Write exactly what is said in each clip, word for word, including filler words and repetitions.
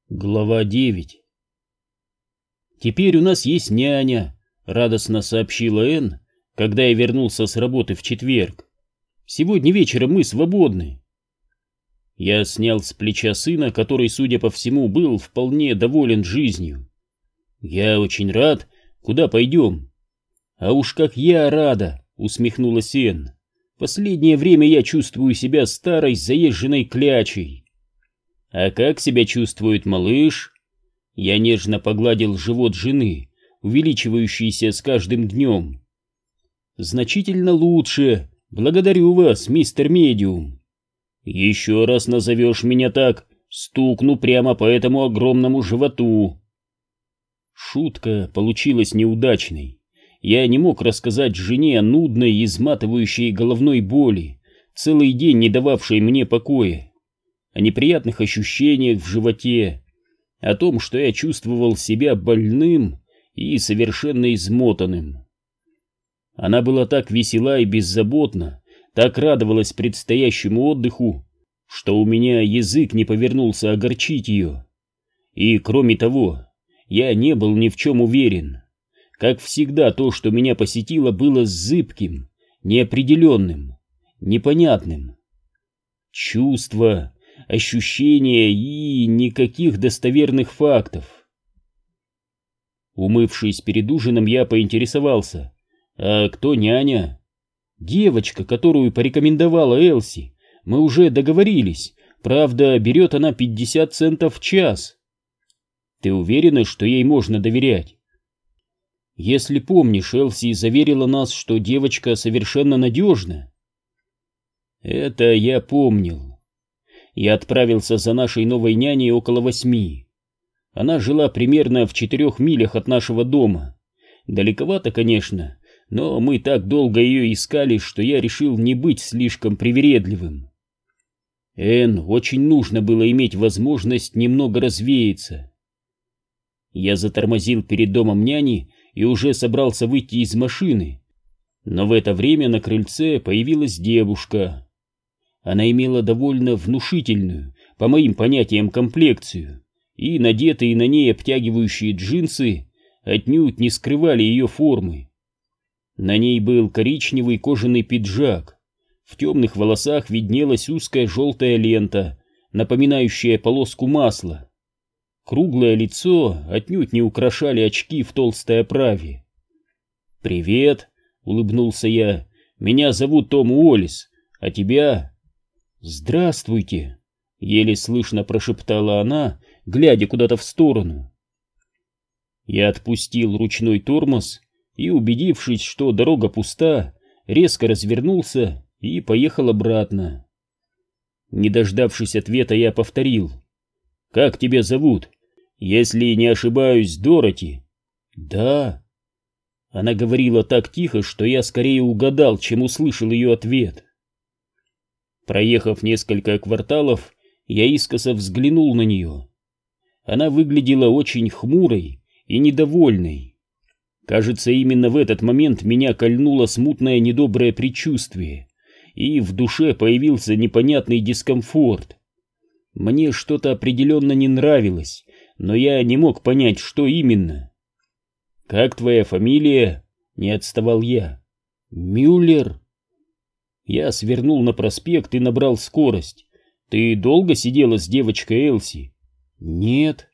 Глава девять. «Теперь у нас есть няня», — радостно сообщила Энн, когда я вернулся с работы в четверг. «Сегодня вечером мы свободны». Я снял с плеча сына, который, судя по всему, был вполне доволен жизнью. «Я очень рад. Куда пойдем?» «А уж как я рада», — усмехнулась Энн. «Последнее время я чувствую себя старой заезженной клячей». «А как себя чувствует малыш?» Я нежно погладил живот жены, увеличивающийся с каждым днем. «Значительно лучше. Благодарю вас, мистер Медиум». «Еще раз назовешь меня так, стукну прямо по этому огромному животу». Шутка получилась неудачной. Я не мог рассказать жене о нудной, изматывающей головной боли, целый день не дававшей мне покоя, о неприятных ощущениях в животе, о том, что я чувствовал себя больным и совершенно измотанным. Она была так весела и беззаботна, так радовалась предстоящему отдыху, что у меня язык не повернулся огорчить ее. И, кроме того, я не был ни в чем уверен. Как всегда, то, что меня посетило, было зыбким, неопределенным, непонятным. Чувства, ощущения и никаких достоверных фактов. Умывшись перед ужином, я поинтересовался: «А кто няня?» «Девочка, которую порекомендовала Элси. Мы уже договорились. Правда, берет она пятьдесят центов в час». «Ты уверена, что ей можно доверять?» «Если помнишь, Элси заверила нас, что девочка совершенно надежна». Это я помнил. Я отправился за нашей новой няней около восьми. Она жила примерно в четырех милях от нашего дома. Далековато, конечно, но мы так долго ее искали, что я решил не быть слишком привередливым. Энн очень нужно было иметь возможность немного развеяться. Я затормозил перед домом няни и уже собрался выйти из машины, но в это время на крыльце появилась девушка. Она имела довольно внушительную, по моим понятиям, комплекцию, и надетые на ней обтягивающие джинсы отнюдь не скрывали ее формы. На ней был коричневый кожаный пиджак, в темных волосах виднелась узкая желтая лента, напоминающая полоску масла. Круглое лицо отнюдь не украшали очки в толстой оправе. «Привет», — улыбнулся я, — «меня зовут Том Уоллес, а тебя?» «Здравствуйте», — еле слышно прошептала она, глядя куда-то в сторону. Я отпустил ручной тормоз и, убедившись, что дорога пуста, резко развернулся и поехал обратно. Не дождавшись ответа, я повторил: «Как тебя зовут? Если не ошибаюсь, Дороти?» «Да». Она говорила так тихо, что я скорее угадал, чем услышал ее ответ. Проехав несколько кварталов, я искоса взглянул на нее. Она выглядела очень хмурой и недовольной. Кажется, именно в этот момент меня кольнуло смутное недоброе предчувствие, и в душе появился непонятный дискомфорт. Мне что-то определенно не нравилось, но я не мог понять, что именно. «Как твоя фамилия?» — не отставал я. «Мюллер». Я свернул на проспект и набрал скорость. «Ты долго сидела с девочкой Элси?» «Нет».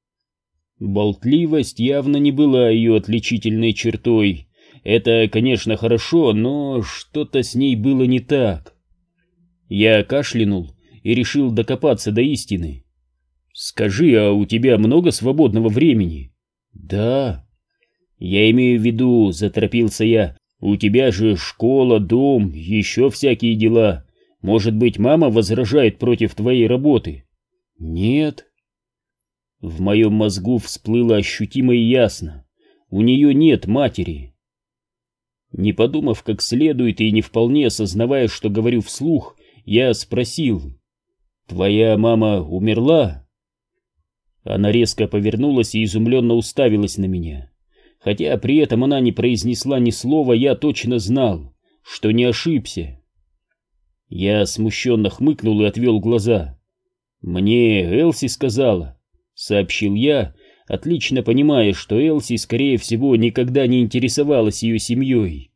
Болтливость явно не была ее отличительной чертой. Это, конечно, хорошо, но что-то с ней было не так. Я кашлянул и решил докопаться до истины. «Скажи, а у тебя много свободного времени?» «Да». «Я имею в виду», — заторопился я, — «у тебя же школа, дом, еще всякие дела. Может быть, мама возражает против твоей работы?» «Нет». В моем мозгу всплыло ощутимо и ясно: у нее нет матери. Не подумав как следует и не вполне осознавая, что говорю вслух, я спросил: «Твоя мама умерла?» Она резко повернулась и изумленно уставилась на меня. Хотя при этом она не произнесла ни слова, я точно знал, что не ошибся. Я смущенно хмыкнул и отвел глаза. «Мне Элси сказала», сообщил я, отлично понимая, что Элси, скорее всего, никогда не интересовалась ее семьей.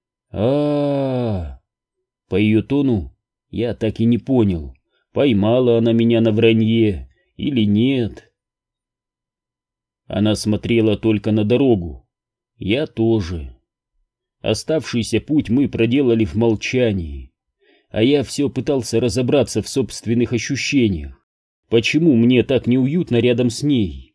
А-а-а! По ее тону я так и не понял, поймала она меня на вранье или нет. Она смотрела только на дорогу, я тоже. Оставшийся путь мы проделали в молчании, а я все пытался разобраться в собственных ощущениях, почему мне так неуютно рядом с ней.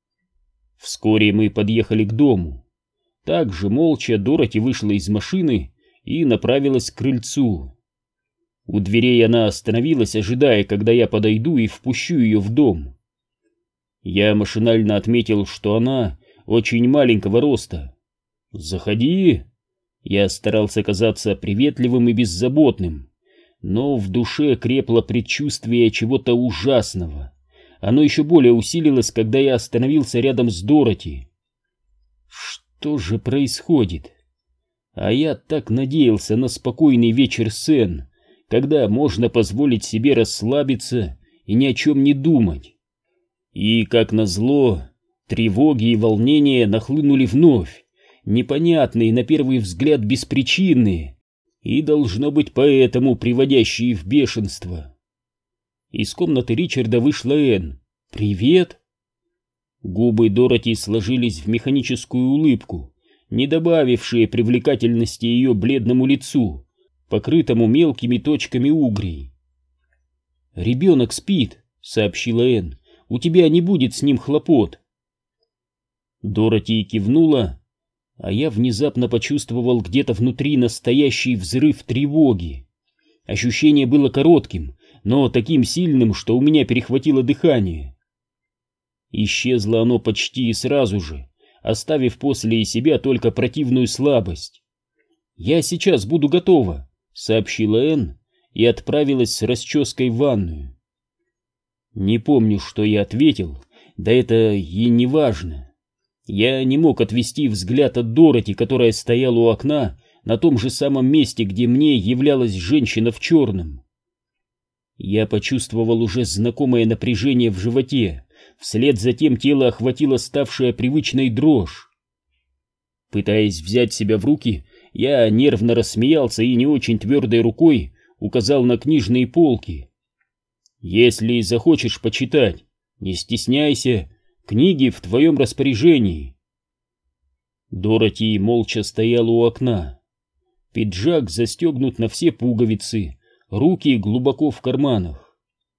Вскоре мы подъехали к дому. Также молча Дороти вышла из машины и направилась к крыльцу. У дверей она остановилась, ожидая, когда я подойду и впущу ее в дом. Я машинально отметил, что она очень маленького роста. «Заходи!» Я старался казаться приветливым и беззаботным, но в душе крепло предчувствие чего-то ужасного. Оно еще более усилилось, когда я остановился рядом с Дороти. Что же происходит? А я так надеялся на спокойный вечер с Энн, когда можно позволить себе расслабиться и ни о чем не думать. И, как назло, тревоги и волнения нахлынули вновь, непонятные, на первый взгляд беспричинные, и, должно быть, поэтому приводящие в бешенство. Из комнаты Ричарда вышла Энн. «Привет!» Губы Дороти сложились в механическую улыбку, не добавившие привлекательности ее бледному лицу, покрытому мелкими точками угрей. «Ребенок спит», — сообщила Энн. «У тебя не будет с ним хлопот». Дороти кивнула, а я внезапно почувствовал где-то внутри настоящий взрыв тревоги. Ощущение было коротким, но таким сильным, что у меня перехватило дыхание. Исчезло оно почти сразу же, оставив после себя только противную слабость. «Я сейчас буду готова», — сообщила Энн и отправилась с расческой в ванную. Не помню, что я ответил, да это и не важно. Я не мог отвести взгляд от Дороти, которая стояла у окна на том же самом месте, где мне являлась женщина в черном. Я почувствовал уже знакомое напряжение в животе, вслед за тем тело охватило ставшая привычной дрожь. Пытаясь взять себя в руки, я нервно рассмеялся и не очень твердой рукой указал на книжные полки. «Если захочешь почитать, не стесняйся, книги в твоем распоряжении». Дороти молча стояла у окна. Пиджак застегнут на все пуговицы, руки глубоко в карманах.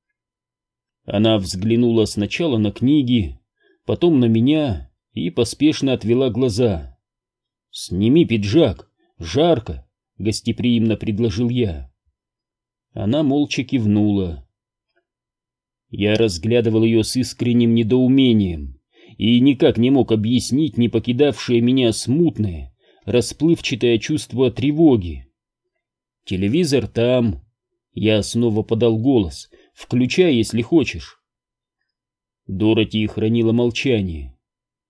Она взглянула сначала на книги, потом на меня и поспешно отвела глаза. «Сними пиджак, жарко», — гостеприимно предложил я. Она молча кивнула. Я разглядывал ее с искренним недоумением и никак не мог объяснить не покидавшее меня смутное, расплывчатое чувство тревоги. «Телевизор там», — я снова подал голос, — «включай, если хочешь». Дороти хранила молчание.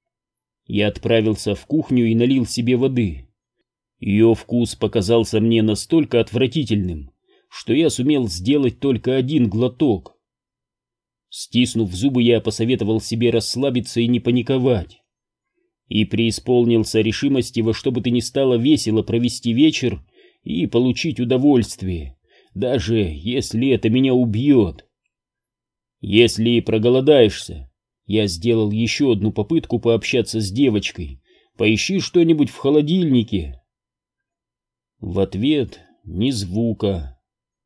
Я отправился в кухню и налил себе воды. Ее вкус показался мне настолько отвратительным, что я сумел сделать только один глоток. Стиснув зубы, я посоветовал себе расслабиться и не паниковать. И преисполнился решимости во что бы то ни стало весело провести вечер и получить удовольствие, даже если это меня убьет. «Если проголодаешься», я сделал еще одну попытку пообщаться с девочкой, «поищи что-нибудь в холодильнике». В ответ ни звука.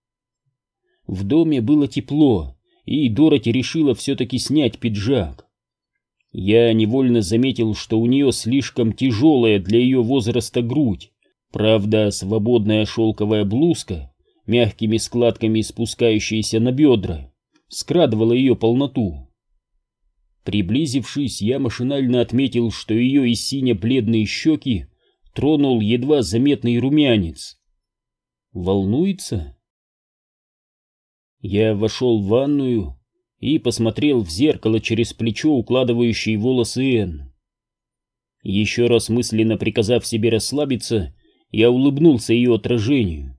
В доме было тепло, и Дороти решила все-таки снять пиджак. Я невольно заметил, что у нее слишком тяжелая для ее возраста грудь. Правда, свободная шелковая блузка, мягкими складками спускающаяся на бедра, скрадывала ее полноту. Приблизившись, я машинально отметил, что ее и сине-бледные щеки тронул едва заметный румянец. Волнуется? Я вошел в ванную и посмотрел в зеркало через плечо, укладывающее волосы Энн. Еще раз мысленно приказав себе расслабиться, я улыбнулся ее отражению.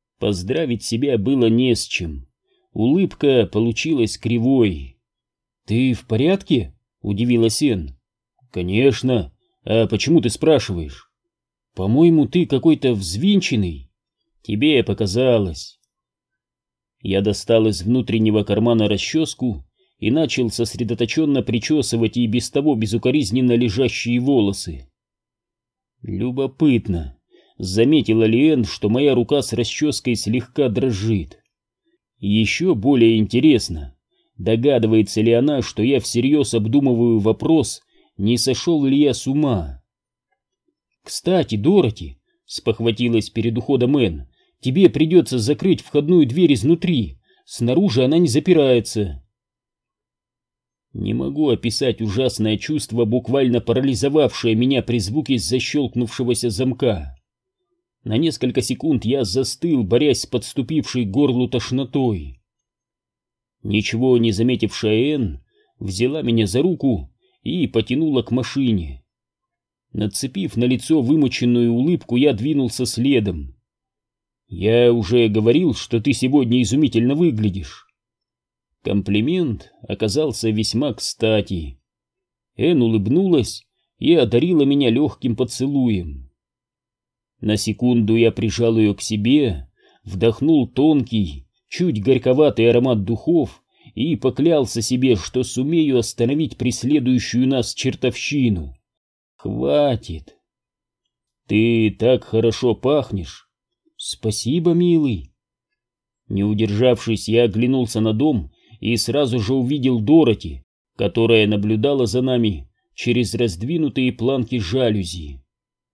Поздравить себя было не с чем. Улыбка получилась кривой. «Ты в порядке?» — удивилась Энн. «Конечно. А почему ты спрашиваешь?» «По-моему, ты какой-то взвинченный. Тебе показалось». Я достал из внутреннего кармана расческу и начал сосредоточенно причесывать и без того безукоризненно лежащие волосы. Любопытно, заметила ли Энн, что моя рука с расческой слегка дрожит. Еще более интересно, догадывается ли она, что я всерьез обдумываю вопрос, не сошел ли я с ума. «Кстати, Дороти», — спохватилась перед уходом Энн, — «тебе придется закрыть входную дверь изнутри, снаружи она не запирается». Не могу описать ужасное чувство, буквально парализовавшее меня при звуке защелкнувшегося замка. На несколько секунд я застыл, борясь с подступившей к горлу тошнотой. Ничего не заметившая Энн взяла меня за руку и потянула к машине. Нацепив на лицо вымученную улыбку, я двинулся следом. «Я уже говорил, что ты сегодня изумительно выглядишь». Комплимент оказался весьма кстати. Энн улыбнулась и одарила меня легким поцелуем. На секунду я прижал ее к себе, вдохнул тонкий, чуть горьковатый аромат духов и поклялся себе, что сумею остановить преследующую нас чертовщину. Хватит. «Ты так хорошо пахнешь». «Спасибо, милый». Не удержавшись, я оглянулся на дом и сразу же увидел Дороти, которая наблюдала за нами через раздвинутые планки жалюзи.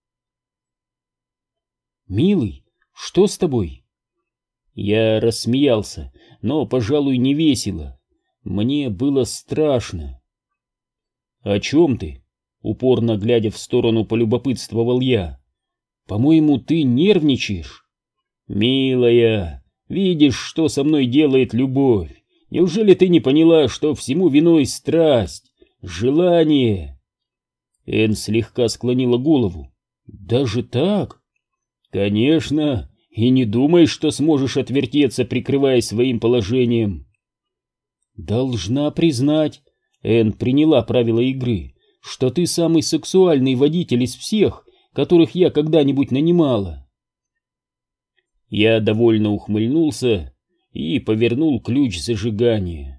«Милый, что с тобой?» Я рассмеялся, но, пожалуй, не весело. Мне было страшно. «О чем ты?» — упорно глядя в сторону, полюбопытствовал я. «По-моему, ты нервничаешь». «Милая, видишь, что со мной делает любовь? Неужели ты не поняла, что всему виной страсть, желание?» Энн слегка склонила голову. «Даже так?» «Конечно, и не думай, что сможешь отвертеться, прикрываясь своим положением». «Должна признать», — Энн приняла правила игры, «что ты самый сексуальный водитель из всех, которых я когда-нибудь нанимала». Я довольно ухмыльнулся и повернул ключ зажигания.